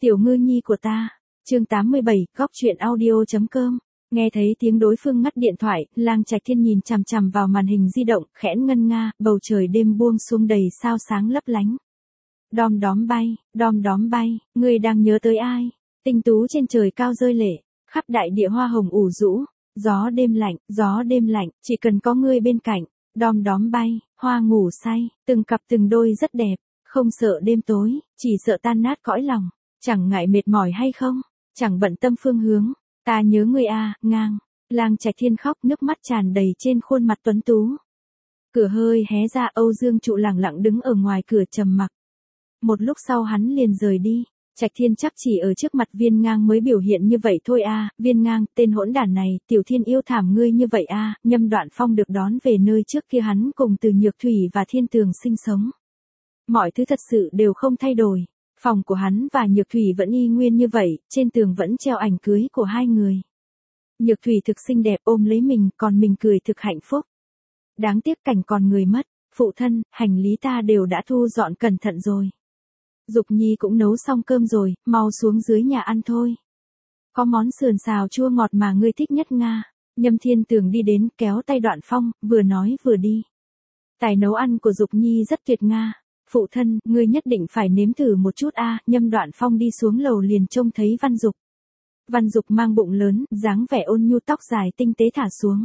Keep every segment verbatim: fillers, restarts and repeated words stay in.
Tiểu ngư nhi của ta. Chương tám mươi bảy, góc truyện audio.com. Nghe thấy tiếng đối phương ngắt điện thoại, Lang Trạch Thiên nhìn chằm chằm vào màn hình di động, khẽ ngân nga, bầu trời đêm buông xuống đầy sao sáng lấp lánh. Đom đóm bay, đom đóm bay, ngươi đang nhớ tới ai? Tinh tú trên trời cao rơi lệ, khắp đại địa hoa hồng ủ rũ, gió đêm lạnh, gió đêm lạnh, chỉ cần có ngươi bên cạnh, đom đóm bay, hoa ngủ say, từng cặp từng đôi rất đẹp, không sợ đêm tối, chỉ sợ tan nát cõi lòng, chẳng ngại mệt mỏi hay không, chẳng bận tâm phương hướng, ta nhớ ngươi a, ngang. Lang Trạch Thiên khóc, nước mắt tràn đầy trên khuôn mặt tuấn tú. Cửa hơi hé ra, Âu Dương Trụ lẳng lặng đứng ở ngoài cửa trầm mặc. Một lúc sau hắn liền rời đi. Trạch Thiên chắc chỉ ở trước mặt Viên Ngang mới biểu hiện như vậy thôi a, Viên Ngang, tên hỗn đản này, Tiểu Thiên yêu thảm ngươi như vậy a. Nhâm Đoạn Phong được đón về nơi trước kia hắn cùng Từ Nhược Thủy và Thiên Tường sinh sống. Mọi thứ thật sự đều không thay đổi. Phòng của hắn và Nhược Thủy vẫn y nguyên như vậy, trên tường vẫn treo ảnh cưới của hai người. Nhược Thủy thực xinh đẹp ôm lấy mình, còn mình cười thực hạnh phúc. Đáng tiếc cảnh còn người mất, phụ thân, hành lý ta đều đã thu dọn cẩn thận rồi. Dục Nhi cũng nấu xong cơm rồi, mau xuống dưới nhà ăn thôi. Có món sườn xào chua ngọt mà ngươi thích nhất Nga. Nhâm Thiên Tường đi đến, kéo tay Đoạn Phong, vừa nói vừa đi. Tài nấu ăn của Dục Nhi rất tuyệt Nga. Phụ thân, ngươi nhất định phải nếm thử một chút a. Nhâm Đoạn Phong đi xuống lầu liền trông thấy Văn Dục. Văn Dục mang bụng lớn, dáng vẻ ôn nhu, tóc dài tinh tế thả xuống.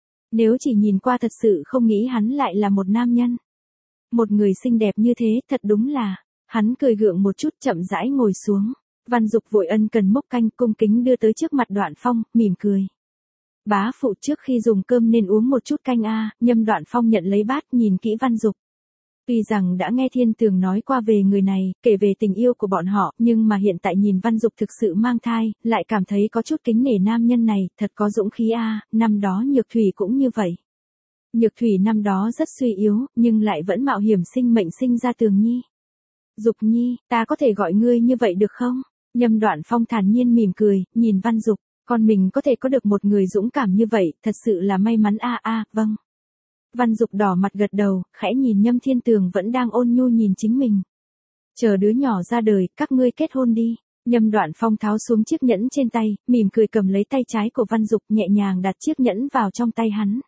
Nếu chỉ nhìn qua thật sự không nghĩ hắn lại là một nam nhân. Một người xinh đẹp như thế, thật đúng là. Hắn cười gượng một chút, chậm rãi ngồi xuống. Văn Dục vội ân cần múc canh cung kính đưa tới trước mặt Đoạn Phong, mỉm cười. Bá phụ, trước khi dùng cơm nên uống một chút canh a. Nhâm Đoạn Phong nhận lấy bát, nhìn kỹ Văn Dục. Tuy rằng đã nghe Thiên Tường nói qua về người này, kể về tình yêu của bọn họ, nhưng mà hiện tại nhìn Văn Dục thực sự mang thai, lại cảm thấy có chút kính nể nam nhân này, thật có dũng khí a. Năm đó Nhược Thủy cũng như vậy. Nhược Thủy năm đó rất suy yếu, nhưng lại vẫn mạo hiểm sinh mệnh sinh ra Tường Nhi. Dục Nhi, ta có thể gọi ngươi như vậy được không? Nhâm Đoạn Phong thản nhiên mỉm cười, nhìn Văn Dục, con mình có thể có được một người dũng cảm như vậy, thật sự là may mắn a a, vâng. Văn Dục đỏ mặt gật đầu, khẽ nhìn Nhâm Thiên Tường vẫn đang ôn nhu nhìn chính mình. Chờ đứa nhỏ ra đời, các ngươi kết hôn đi. Nhâm Đoạn Phong tháo xuống chiếc nhẫn trên tay, mỉm cười cầm lấy tay trái của Văn Dục, nhẹ nhàng đặt chiếc nhẫn vào trong tay hắn.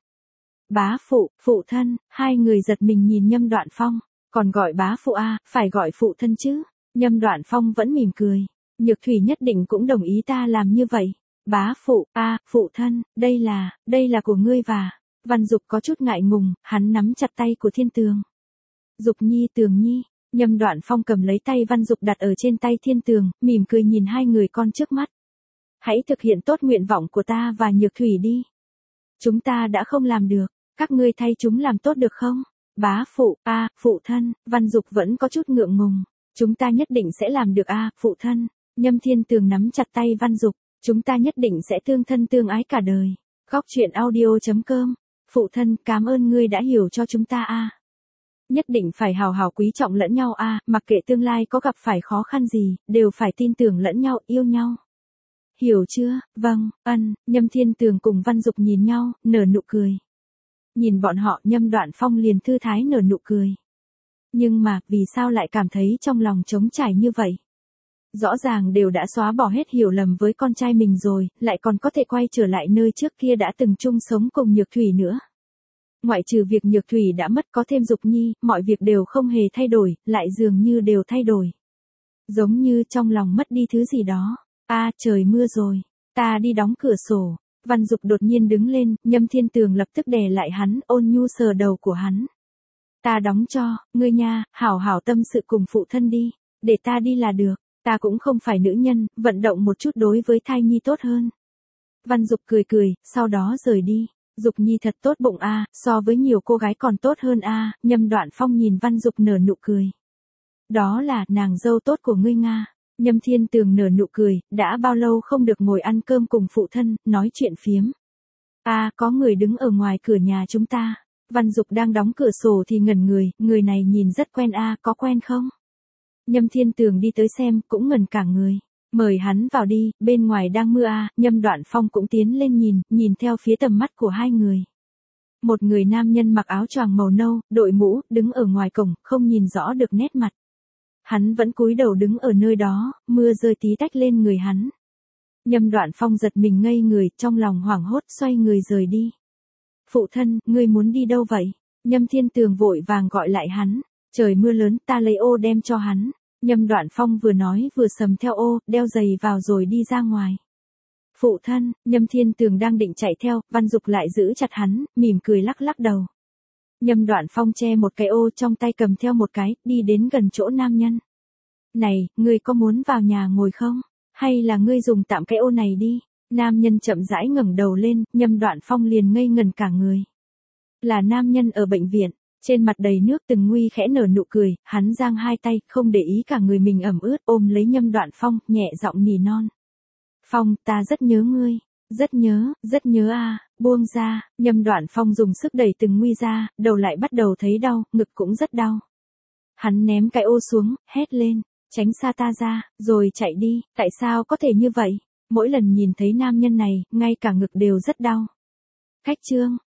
Bá phụ, phụ thân, hai người giật mình nhìn Nhâm Đoạn Phong. Còn gọi bá phụ a, phải gọi phụ thân chứ. Nhâm Đoạn Phong vẫn mỉm cười. Nhược Thủy nhất định cũng đồng ý ta làm như vậy. Bá phụ, a, phụ thân, đây là, đây là của ngươi và. Văn Dục có chút ngại ngùng, hắn nắm chặt tay của Thiên Tường. Dục Nhi, Tường Nhi. Nhâm Đoạn Phong cầm lấy tay Văn Dục đặt ở trên tay Thiên Tường, mỉm cười nhìn hai người con trước mắt. Hãy thực hiện tốt nguyện vọng của ta và Nhược Thủy đi. Chúng ta đã không làm được, các ngươi thay chúng làm tốt được không? Bá phụ, a, phụ thân. Văn Dục vẫn có chút ngượng ngùng. Chúng ta nhất định sẽ làm được a, phụ thân. Nhâm Thiên Tường nắm chặt tay Văn Dục. Chúng ta nhất định sẽ tương thân tương ái cả đời. Góc truyện audio.com. Phụ thân, cảm ơn ngươi đã hiểu cho chúng ta a. Nhất định phải hào hào quý trọng lẫn nhau a, mặc kệ tương lai có gặp phải khó khăn gì, đều phải tin tưởng lẫn nhau, yêu nhau. Hiểu chưa? Vâng, ân. Nhâm Thiên Tường cùng Văn Dục nhìn nhau, nở nụ cười. Nhìn bọn họ, Nhâm Đoạn Phong liền thư thái nở nụ cười. Nhưng mà, vì sao lại cảm thấy trong lòng trống trải như vậy? Rõ ràng đều đã xóa bỏ hết hiểu lầm với con trai mình rồi, lại còn có thể quay trở lại nơi trước kia đã từng chung sống cùng Nhược Thủy nữa. Ngoại trừ việc Nhược Thủy đã mất có thêm Dục Nhi, mọi việc đều không hề thay đổi, lại dường như đều thay đổi. Giống như trong lòng mất đi thứ gì đó. A, trời mưa rồi, ta đi đóng cửa sổ. Văn Dục đột nhiên đứng lên, Nhâm Thiên Tường lập tức đè lại hắn, ôn nhu sờ đầu của hắn. Ta đóng cho, ngươi nha, hảo hảo tâm sự cùng phụ thân đi, để ta đi là được, ta cũng không phải nữ nhân, vận động một chút đối với thai nhi tốt hơn. Văn Dục cười cười, sau đó rời đi. Dục Nhi thật tốt bụng a, so với nhiều cô gái còn tốt hơn a. Nhâm Đoạn Phong nhìn Văn Dục nở nụ cười. Đó là nàng dâu tốt của ngươi Nga. Nhâm Thiên Tường nở nụ cười, đã bao lâu không được ngồi ăn cơm cùng phụ thân, nói chuyện phiếm. A, có người đứng ở ngoài cửa nhà chúng ta. Văn Dục đang đóng cửa sổ thì ngẩn người, người này nhìn rất quen a, có quen không? Nhâm Thiên Tường đi tới xem, cũng ngẩn cả người. Mời hắn vào đi, bên ngoài đang mưa a. Nhâm Đoạn Phong cũng tiến lên nhìn, nhìn theo phía tầm mắt của hai người. Một người nam nhân mặc áo choàng màu nâu, đội mũ, đứng ở ngoài cổng, không nhìn rõ được nét mặt. Hắn vẫn cúi đầu đứng ở nơi đó, mưa rơi tí tách lên người hắn. Nhâm Đoạn Phong giật mình ngây người, trong lòng hoảng hốt xoay người rời đi. Phụ thân, ngươi muốn đi đâu vậy? Nhâm Thiên Tường vội vàng gọi lại hắn. Trời mưa lớn, ta lấy ô đem cho hắn. Nhâm Đoạn Phong vừa nói vừa sầm theo ô, đeo giày vào rồi đi ra ngoài. Phụ thân, Nhâm Thiên Tường đang định chạy theo, Văn Dục lại giữ chặt hắn, mỉm cười lắc lắc đầu. Nhâm Đoạn Phong che một cái ô trong tay cầm theo một cái, đi đến gần chỗ nam nhân. Này, ngươi có muốn vào nhà ngồi không? Hay là ngươi dùng tạm cái ô này đi? Nam nhân chậm rãi ngẩng đầu lên, Nhâm Đoạn Phong liền ngây ngần cả người. Là nam nhân ở bệnh viện, trên mặt đầy nước. Từng Nguy khẽ nở nụ cười, hắn giang hai tay, không để ý cả người mình ẩm ướt, ôm lấy Nhâm Đoạn Phong, nhẹ giọng nỉ non. Phong, ta rất nhớ ngươi, rất nhớ, rất nhớ a, buông ra. Nhâm Đoạn Phong dùng sức đẩy Từng Nguy ra, đầu lại bắt đầu thấy đau, ngực cũng rất đau. Hắn ném cái ô xuống, hét lên, tránh xa ta ra, rồi chạy đi. Tại sao có thể như vậy? Mỗi lần nhìn thấy nam nhân này, ngay cả ngực đều rất đau. Khách trương,